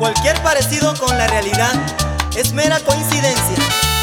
Cualquier parecido con la realidad es mera coincidencia.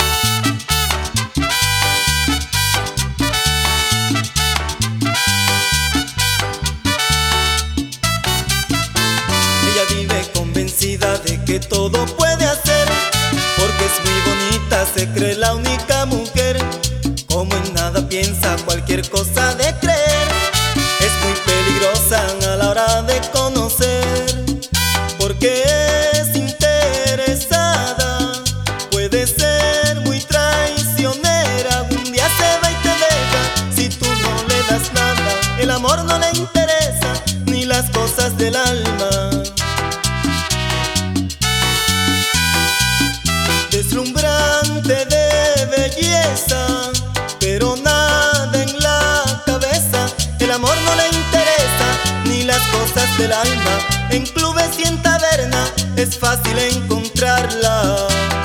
Ella vive convencida de que todo puede hacer, porque es muy bonita, se cree la única mujer. Como en nada piensa cualquier cosa de creer. Es muy peligrosa a la hora de conocer, porque es interesada, puede ser muy traicionera. Un día se va y te deja si tú no le das nada. El amor no le interesa, ni las cosas del alma. Deslumbrante de belleza, pero nada en la cabeza. El amor no le interesa, ni las cosas del alma. En clubes y en taberna es fácil encontrarla,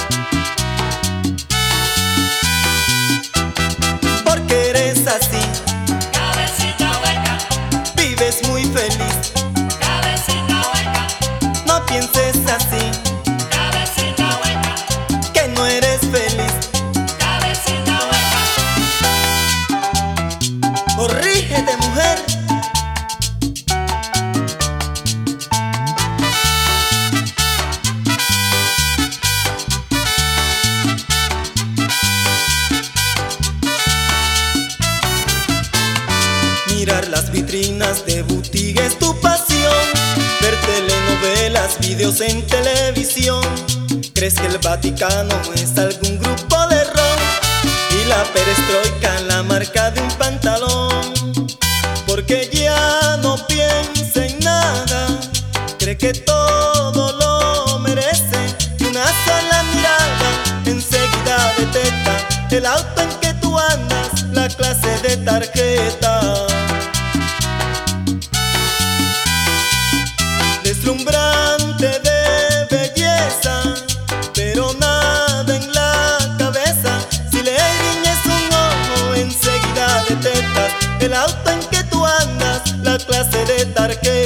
porque eres así, Cabecita hueca, vives muy feliz. cabecita hueca, No pienses así, cabecita hueca, que no eres feliz. cabecita hueca. Corrígete, mujer. Mirar las vitrinas de boutique es tu pasión, ver telenovelas, videos en televisión. Crees que el Vaticano es algún grupo de rock y la perestroika la marca de un pantalón, porque ya no piensa en nada, cree que todo lo merece. Y una sola mirada enseguida detecta el auto en que tú andas, la clase de tarjeta. Deslumbrante de belleza, pero nada en la cabeza. Si le guiñas un ojo enseguida detectas el auto en que tú andas, la clase de tarjeta.